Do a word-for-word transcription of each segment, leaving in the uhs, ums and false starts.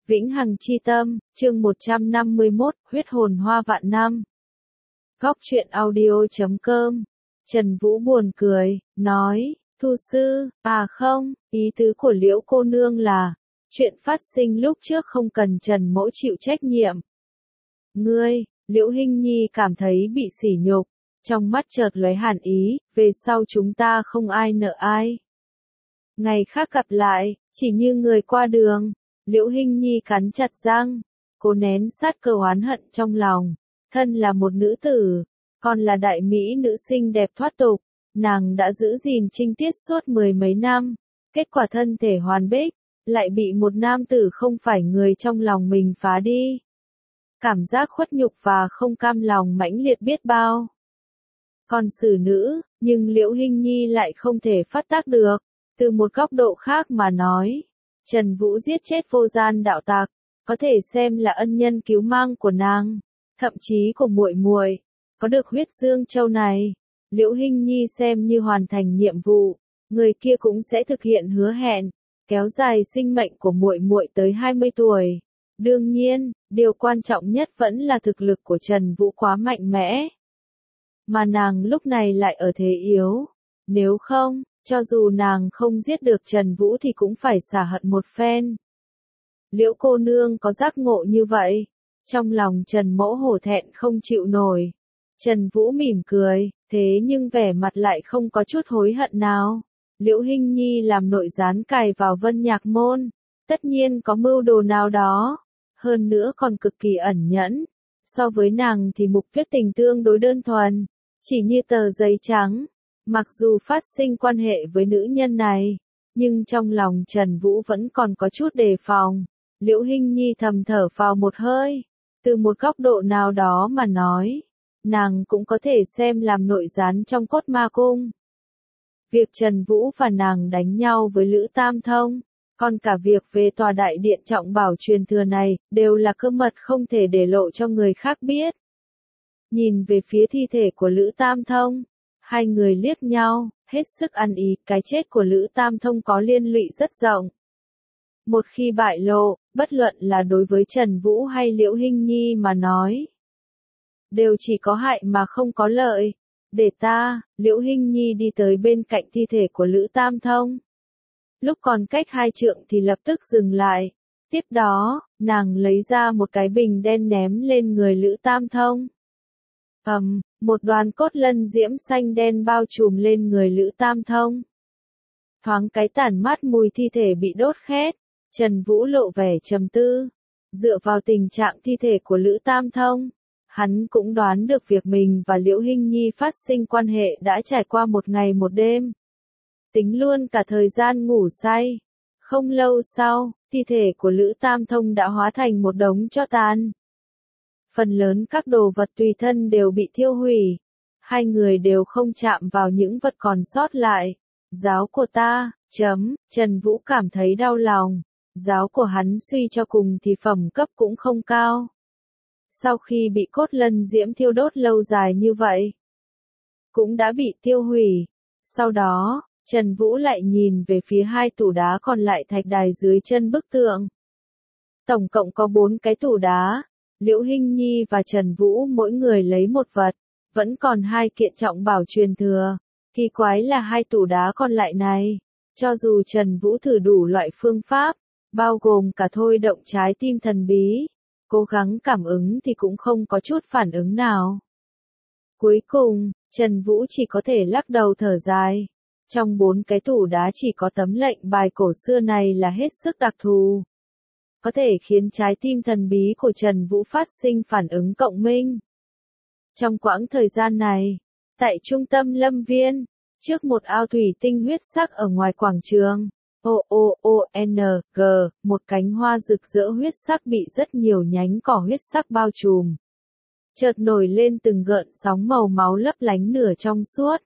Vĩnh Hằng Chi Tâm, chương một trăm năm mươi mốt, huyết hồn hoa vạn năm. Góc truyện audio chấm com. Trần Vũ buồn cười, nói, Thu sư, à không, ý tứ của Liễu cô nương là, chuyện phát sinh lúc trước không cần Trần mỗ chịu trách nhiệm. Ngươi, Liễu Hinh Nhi cảm thấy bị sỉ nhục, trong mắt chợt lóe hàn ý, về sau chúng ta không ai nợ ai. Ngày khác gặp lại, chỉ như người qua đường. Liễu Hinh Nhi cắn chặt răng, cố nén sát cơ oán hận trong lòng, thân là một nữ tử, còn là đại mỹ nữ xinh đẹp thoát tục, nàng đã giữ gìn trinh tiết suốt mười mấy năm, kết quả thân thể hoàn bích, lại bị một nam tử không phải người trong lòng mình phá đi. Cảm giác khuất nhục và không cam lòng mãnh liệt biết bao. Còn xử nữ, nhưng Liễu Hinh Nhi lại không thể phát tác được, từ một góc độ khác mà nói. Trần Vũ giết chết vô gian đạo tặc, có thể xem là ân nhân cứu mang của nàng, thậm chí của muội muội, có được huyết dương châu này, Liễu Hinh Nhi xem như hoàn thành nhiệm vụ, người kia cũng sẽ thực hiện hứa hẹn, kéo dài sinh mệnh của muội muội tới hai mươi tuổi. Đương nhiên, điều quan trọng nhất vẫn là thực lực của Trần Vũ quá mạnh mẽ, mà nàng lúc này lại ở thế yếu, nếu không, cho dù nàng không giết được Trần Vũ thì cũng phải xả hận một phen. Liễu cô nương có giác ngộ như vậy, trong lòng Trần mỗ hổ thẹn không chịu nổi. Trần Vũ mỉm cười, thế nhưng vẻ mặt lại không có chút hối hận nào. Liễu Hinh Nhi làm nội gián cài vào Vân Nhạc Môn, tất nhiên có mưu đồ nào đó, hơn nữa còn cực kỳ ẩn nhẫn. So với nàng thì mục thuyết tình tương đối đơn thuần, chỉ như tờ giấy trắng. Mặc dù phát sinh quan hệ với nữ nhân này, nhưng trong lòng Trần Vũ vẫn còn có chút đề phòng. Liễu Hinh Nhi thầm thở phào một hơi, từ một góc độ nào đó mà nói, nàng cũng có thể xem làm nội gián trong Cốt Ma Cung. Việc Trần Vũ và nàng đánh nhau với Lữ Tam Thông, còn cả việc về tòa đại điện trọng bảo truyền thừa này, đều là cơ mật không thể để lộ cho người khác biết. Nhìn về phía thi thể của Lữ Tam Thông, hai người liếc nhau, hết sức ăn ý, cái chết của Lữ Tam Thông có liên lụy rất rộng. Một khi bại lộ, bất luận là đối với Trần Vũ hay Liễu Hinh Nhi mà nói, đều chỉ có hại mà không có lợi. Để ta, Liễu Hinh Nhi đi tới bên cạnh thi thể của Lữ Tam Thông. Lúc còn cách hai trượng thì lập tức dừng lại. Tiếp đó, nàng lấy ra một cái bình đen ném lên người Lữ Tam Thông. Ầm, um, một đoàn cốt lân diễm xanh đen bao trùm lên người Lữ Tam Thông. Thoáng cái tản mát mùi thi thể bị đốt khét, Trần Vũ lộ vẻ trầm tư. Dựa vào tình trạng thi thể của Lữ Tam Thông, hắn cũng đoán được việc mình và Liễu Hinh Nhi phát sinh quan hệ đã trải qua một ngày một đêm. Tính luôn cả thời gian ngủ say. Không lâu sau, thi thể của Lữ Tam Thông đã hóa thành một đống tro tàn. Phần lớn các đồ vật tùy thân đều bị thiêu hủy. Hai người đều không chạm vào những vật còn sót lại. Giáo của ta, chấm, Trần Vũ cảm thấy đau lòng. Giáo của hắn suy cho cùng thì phẩm cấp cũng không cao. Sau khi bị cốt lân diễm thiêu đốt lâu dài như vậy, cũng đã bị tiêu hủy. Sau đó, Trần Vũ lại nhìn về phía hai tủ đá còn lại thạch đài dưới chân bức tượng. Tổng cộng có bốn cái tủ đá. Liễu Hinh Nhi và Trần Vũ mỗi người lấy một vật, vẫn còn hai kiện trọng bảo truyền thừa. Kỳ quái là hai tủ đá còn lại này, cho dù Trần Vũ thử đủ loại phương pháp, bao gồm cả thôi động trái tim thần bí, cố gắng cảm ứng thì cũng không có chút phản ứng nào. Cuối cùng, Trần Vũ chỉ có thể lắc đầu thở dài. Trong bốn cái tủ đá chỉ có tấm lệnh bài cổ xưa này là hết sức đặc thù, có thể khiến trái tim thần bí của Trần Vũ phát sinh phản ứng cộng minh. Trong quãng thời gian này, tại trung tâm lâm viên, trước một ao thủy tinh huyết sắc ở ngoài quảng trường, O O O N G, một cánh hoa rực rỡ huyết sắc bị rất nhiều nhánh cỏ huyết sắc bao trùm. Chợt nổi lên từng gợn sóng màu máu lấp lánh nửa trong suốt.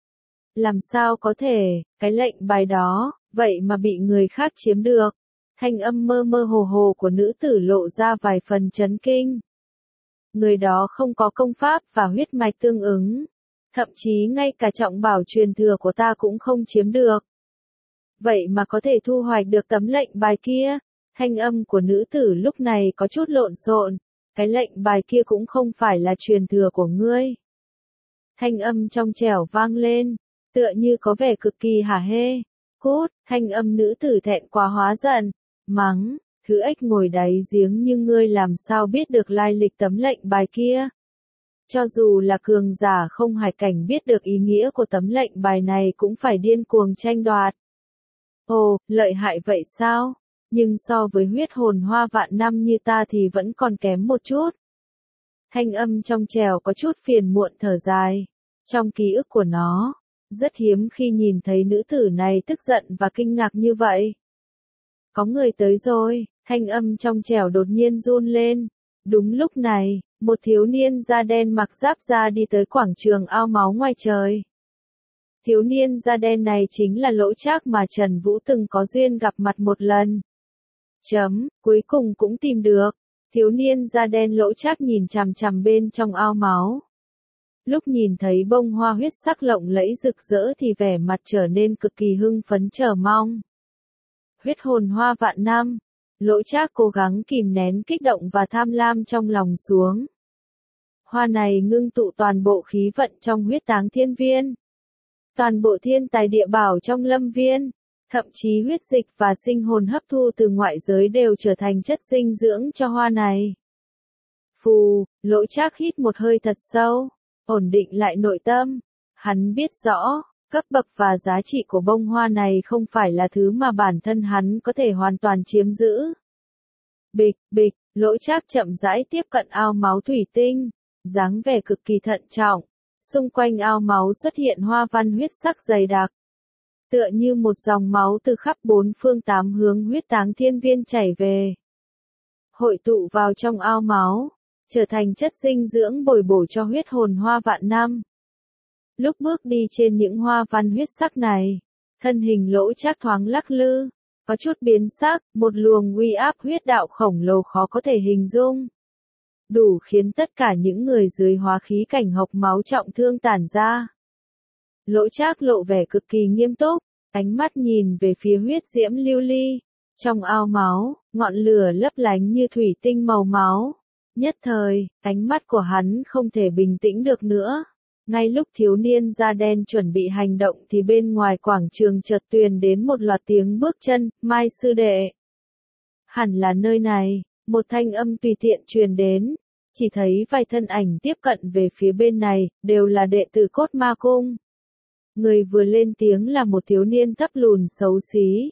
Làm sao có thể, cái lệnh bài đó, vậy mà bị người khác chiếm được? Thanh âm mơ mơ hồ hồ của nữ tử lộ ra vài phần chấn kinh. Người đó không có công pháp và huyết mạch tương ứng. Thậm chí ngay cả trọng bảo truyền thừa của ta cũng không chiếm được. Vậy mà có thể thu hoạch được tấm lệnh bài kia. Thanh âm của nữ tử lúc này có chút lộn xộn, cái lệnh bài kia cũng không phải là truyền thừa của ngươi. Thanh âm trong trẻo vang lên, tựa như có vẻ cực kỳ hả hê. Cút, thanh âm nữ tử thẹn quá hóa giận, mắng, thứ ếch ngồi đáy giếng nhưng ngươi làm sao biết được lai lịch tấm lệnh bài kia. Cho dù là cường giả không hải cảnh biết được ý nghĩa của tấm lệnh bài này cũng phải điên cuồng tranh đoạt. Ồ, lợi hại vậy sao? Nhưng so với huyết hồn hoa vạn năm như ta thì vẫn còn kém một chút. Thanh âm trong trẻo có chút phiền muộn thở dài. Trong ký ức của nó, rất hiếm khi nhìn thấy nữ tử này tức giận và kinh ngạc như vậy. Có người tới rồi, thanh âm trong trẻo đột nhiên run lên. Đúng lúc này, một thiếu niên da đen mặc giáp da đi tới quảng trường ao máu ngoài trời. Thiếu niên da đen này chính là Lỗ Trác mà Trần Vũ từng có duyên gặp mặt một lần. Chấm, cuối cùng cũng tìm được. Thiếu niên da đen Lỗ Trác nhìn chằm chằm bên trong ao máu. Lúc nhìn thấy bông hoa huyết sắc lộng lẫy rực rỡ thì vẻ mặt trở nên cực kỳ hưng phấn chờ mong. Huyết hồn hoa vạn năm. Lỗ Trác cố gắng kìm nén kích động và tham lam trong lòng xuống. Hoa này ngưng tụ toàn bộ khí vận trong huyết táng thiên viên. Toàn bộ thiên tài địa bảo trong lâm viên, thậm chí huyết dịch và sinh hồn hấp thu từ ngoại giới đều trở thành chất dinh dưỡng cho hoa này. Phù, Lỗ Trác hít một hơi thật sâu, ổn định lại nội tâm. Hắn biết rõ, cấp bậc và giá trị của bông hoa này không phải là thứ mà bản thân hắn có thể hoàn toàn chiếm giữ. Bịch, bịch, Lỗ Trác chậm rãi tiếp cận ao máu thủy tinh, dáng vẻ cực kỳ thận trọng. Xung quanh ao máu xuất hiện hoa văn huyết sắc dày đặc. Tựa như một dòng máu từ khắp bốn phương tám hướng huyết táng thiên viên chảy về. Hội tụ vào trong ao máu, trở thành chất dinh dưỡng bồi bổ cho huyết hồn hoa vạn năm. Lúc bước đi trên những hoa văn huyết sắc này, thân hình Lỗ Trác thoáng lắc lư, có chút biến sắc, một luồng uy áp huyết đạo khổng lồ khó có thể hình dung. Đủ khiến tất cả những người dưới hóa khí cảnh hộc máu trọng thương tản ra. Lỗ Trác lộ vẻ cực kỳ nghiêm túc, ánh mắt nhìn về phía huyết diễm lưu ly. Trong ao máu, ngọn lửa lấp lánh như thủy tinh màu máu. Nhất thời, ánh mắt của hắn không thể bình tĩnh được nữa. Ngay lúc thiếu niên da đen chuẩn bị hành động thì bên ngoài quảng trường chợt truyền đến một loạt tiếng bước chân, Mai sư đệ. Hẳn là nơi này, một thanh âm tùy tiện truyền đến. Chỉ thấy vài thân ảnh tiếp cận về phía bên này, đều là đệ tử Cốt Ma Cung. Người vừa lên tiếng là một thiếu niên thấp lùn xấu xí.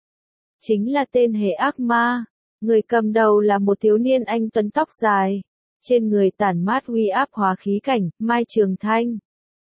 Chính là tên Hề Ác Ma. Người cầm đầu là một thiếu niên anh tuấn tóc dài. Trên người tản mát uy áp hóa khí cảnh, Mai Trường Thanh.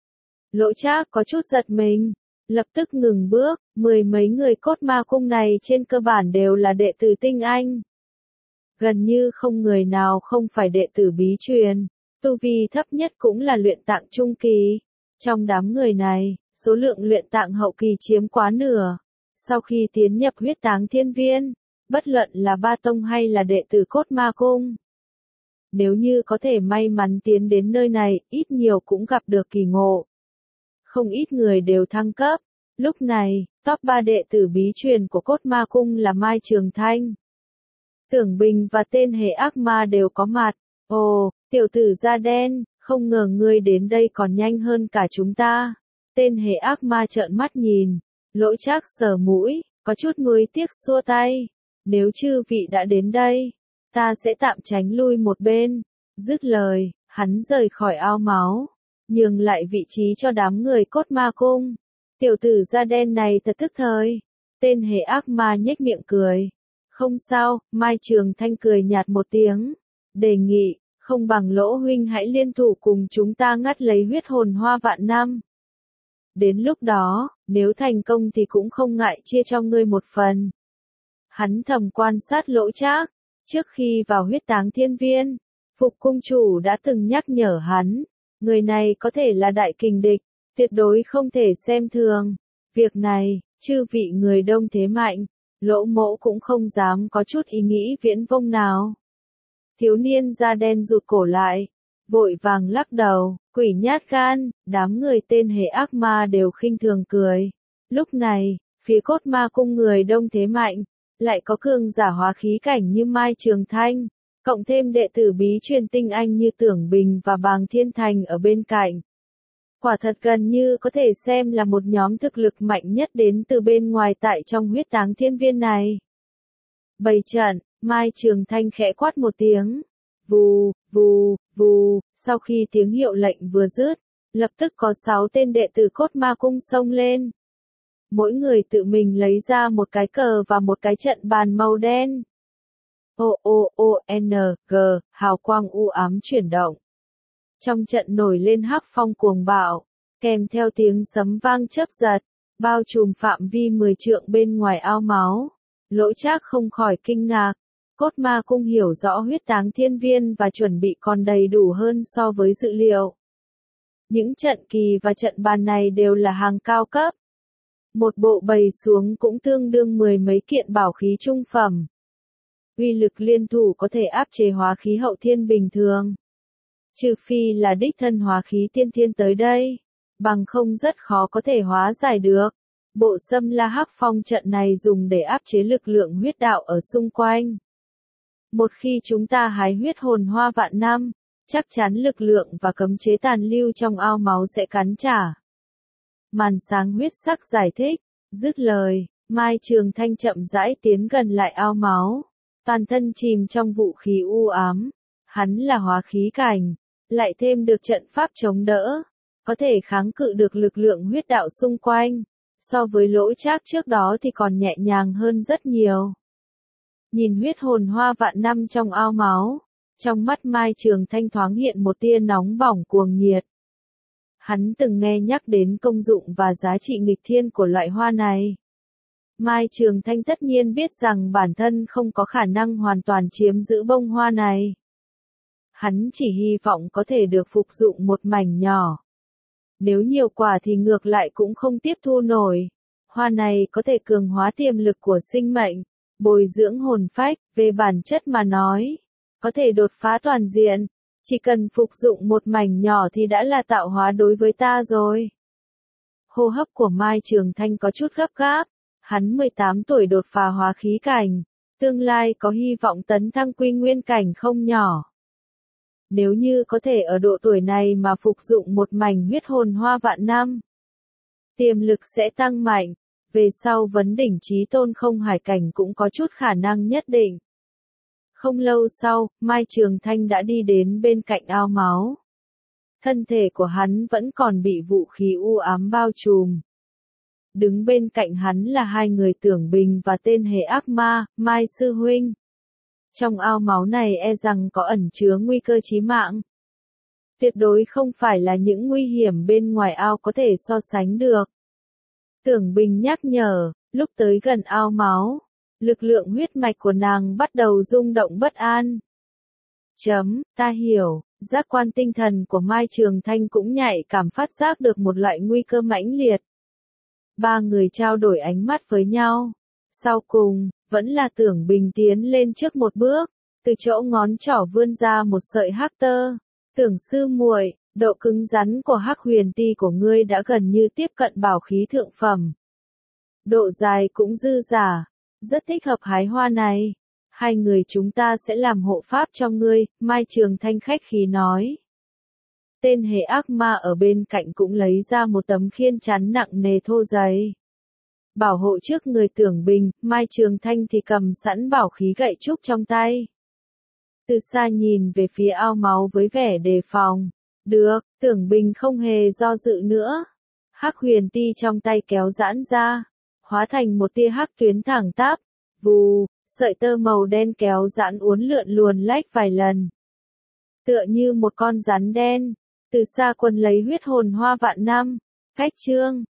Lỗ Trác có chút giật mình, lập tức ngừng bước, mười mấy người Cốt Ma Cung này trên cơ bản đều là đệ tử tinh anh. Gần như không người nào không phải đệ tử bí truyền, tu vi thấp nhất cũng là luyện tạng trung kỳ. Trong đám người này, số lượng luyện tạng hậu kỳ chiếm quá nửa. Sau khi tiến nhập huyết táng thiên viên, bất luận là ba tông hay là đệ tử Cốt Ma Cung, nếu như có thể may mắn tiến đến nơi này, ít nhiều cũng gặp được kỳ ngộ. Không ít người đều thăng cấp. Lúc này, top ba đệ tử bí truyền của Cốt Ma Cung là Mai Trường Thanh, Tưởng Bình và tên Hề Ác Ma đều có mặt. Ồ, tiểu tử da đen, không ngờ ngươi đến đây còn nhanh hơn cả chúng ta. Tên Hề Ác Ma trợn mắt nhìn, Lỗ Trác sờ mũi, có chút nuối tiếc xua tay. Nếu chư vị đã đến đây, ta sẽ tạm tránh lui một bên. Dứt lời, hắn rời khỏi ao máu, nhường lại vị trí cho đám người Cốt Ma Cung. Tiểu tử da đen này thật tức thời. Tên Hề Ác Ma nhếch miệng cười. Không sao, Mai Trường Thanh cười nhạt một tiếng. Đề nghị, không bằng Lỗ huynh hãy liên thủ cùng chúng ta ngắt lấy huyết hồn hoa vạn năm. Đến lúc đó, nếu thành công thì cũng không ngại chia cho ngươi một phần. Hắn thầm quan sát Lỗ Trác. Trước khi vào huyết táng thiên viên, Phục cung chủ đã từng nhắc nhở hắn. Người này có thể là đại kình địch, tuyệt đối không thể xem thường. Việc này, chư vị người đông thế mạnh, Lỗ mỗ cũng không dám có chút ý nghĩ viễn vông nào. Thiếu niên da đen rụt cổ lại, vội vàng lắc đầu, quỷ nhát gan, đám người tên Hề Ác Ma đều khinh thường cười. Lúc này, phía Cốt Ma Cung người đông thế mạnh, lại có cường giả hóa khí cảnh như Mai Trường Thanh, cộng thêm đệ tử bí truyền tinh anh như Tưởng Bình và Bàng Thiên Thành ở bên cạnh. Quả thật gần như có thể xem là một nhóm thực lực mạnh nhất đến từ bên ngoài tại trong huyết táng thiên viên này. Bày trận, Mai Trường Thanh khẽ quát một tiếng. Vù, vù, vù, sau khi tiếng hiệu lệnh vừa dứt, lập tức có sáu tên đệ tử Cốt Ma Cung xông lên. Mỗi người tự mình lấy ra một cái cờ và một cái trận bàn màu đen. O O O N G, hào quang u ám chuyển động. Trong trận nổi lên hắc phong cuồng bạo, kèm theo tiếng sấm vang chớp giật, bao trùm phạm vi mười trượng bên ngoài ao máu. Lỗ Trác không khỏi kinh ngạc. Cốt Ma Cung hiểu rõ huyết táng thiên viên và chuẩn bị còn đầy đủ hơn so với dự liệu. Những trận kỳ và trận bàn này đều là hàng cao cấp. Một bộ bày xuống cũng tương đương mười mấy kiện bảo khí trung phẩm. Uy lực liên thủ có thể áp chế hóa khí hậu thiên bình thường. Trừ phi là đích thân hóa khí tiên thiên tới đây, bằng không rất khó có thể hóa giải được. Bộ Xâm La Hắc Phong trận này dùng để áp chế lực lượng huyết đạo ở xung quanh. Một khi chúng ta hái huyết hồn hoa vạn năm, chắc chắn lực lượng và cấm chế tàn lưu trong ao máu sẽ cắn trả. Màn sáng huyết sắc giải thích, dứt lời, Mai Trường Thanh chậm rãi tiến gần lại ao máu, toàn thân chìm trong vũ khí u ám. Hắn là hóa khí cảnh, lại thêm được trận pháp chống đỡ, có thể kháng cự được lực lượng huyết đạo xung quanh, so với Lỗ Trác trước đó thì còn nhẹ nhàng hơn rất nhiều. Nhìn huyết hồn hoa vạn năm trong ao máu, trong mắt Mai Trường Thanh thoáng hiện một tia nóng bỏng cuồng nhiệt. Hắn từng nghe nhắc đến công dụng và giá trị nghịch thiên của loại hoa này. Mai Trường Thanh tất nhiên biết rằng bản thân không có khả năng hoàn toàn chiếm giữ bông hoa này. Hắn chỉ hy vọng có thể được phục dụng một mảnh nhỏ. Nếu nhiều quả thì ngược lại cũng không tiếp thu nổi. Hoa này có thể cường hóa tiềm lực của sinh mệnh, bồi dưỡng hồn phách, về bản chất mà nói, có thể đột phá toàn diện. Chỉ cần phục dụng một mảnh nhỏ thì đã là tạo hóa đối với ta rồi. Hô hấp của Mai Trường Thanh có chút gấp gáp. Hắn mười tám tuổi đột phá hóa khí cảnh, tương lai có hy vọng tấn thăng quy nguyên cảnh không nhỏ. Nếu như có thể ở độ tuổi này mà phục dụng một mảnh huyết hồn hoa vạn năm, tiềm lực sẽ tăng mạnh, về sau vấn đỉnh chí tôn không hải cảnh cũng có chút khả năng nhất định. Không lâu sau, Mai Trường Thanh đã đi đến bên cạnh ao máu. Thân thể của hắn vẫn còn bị vũ khí u ám bao trùm. Đứng bên cạnh hắn là hai người Tưởng Bình và tên hề ác ma, Mai Sư Huynh. Trong ao máu này e rằng có ẩn chứa nguy cơ chí mạng. Tuyệt đối không phải là những nguy hiểm bên ngoài ao có thể so sánh được. Tưởng Bình nhắc nhở, lúc tới gần ao máu, lực lượng huyết mạch của nàng bắt đầu rung động bất an. Chấm, ta hiểu, giác quan tinh thần của Mai Trường Thanh cũng nhạy cảm phát giác được một loại nguy cơ mãnh liệt. Ba người trao đổi ánh mắt với nhau. Sau cùng, vẫn là Tưởng Bình tiến lên trước một bước, từ chỗ ngón trỏ vươn ra một sợi hắc tơ. Tưởng sư muội, độ cứng rắn của hắc huyền ti của ngươi đã gần như tiếp cận bảo khí thượng phẩm. Độ dài cũng dư giả, rất thích hợp hái hoa này. Hai người chúng ta sẽ làm hộ pháp cho ngươi, Mai Trường Thanh khách khí nói. Tên hề ác ma ở bên cạnh cũng lấy ra một tấm khiên chắn nặng nề thô dày. Bảo hộ trước người Tưởng Bình, Mai Trường Thanh thì cầm sẵn bảo khí gậy trúc trong tay. Từ xa nhìn về phía ao máu với vẻ đề phòng. Được, Tưởng Bình không hề do dự nữa. Hắc huyền ti trong tay kéo giãn ra, hóa thành một tia hắc tuyến thẳng tắp. Vù, sợi tơ màu đen kéo giãn uốn lượn luồn lách vài lần. Tựa như một con rắn đen, từ xa quân lấy huyết hồn hoa vạn năm. Cách chương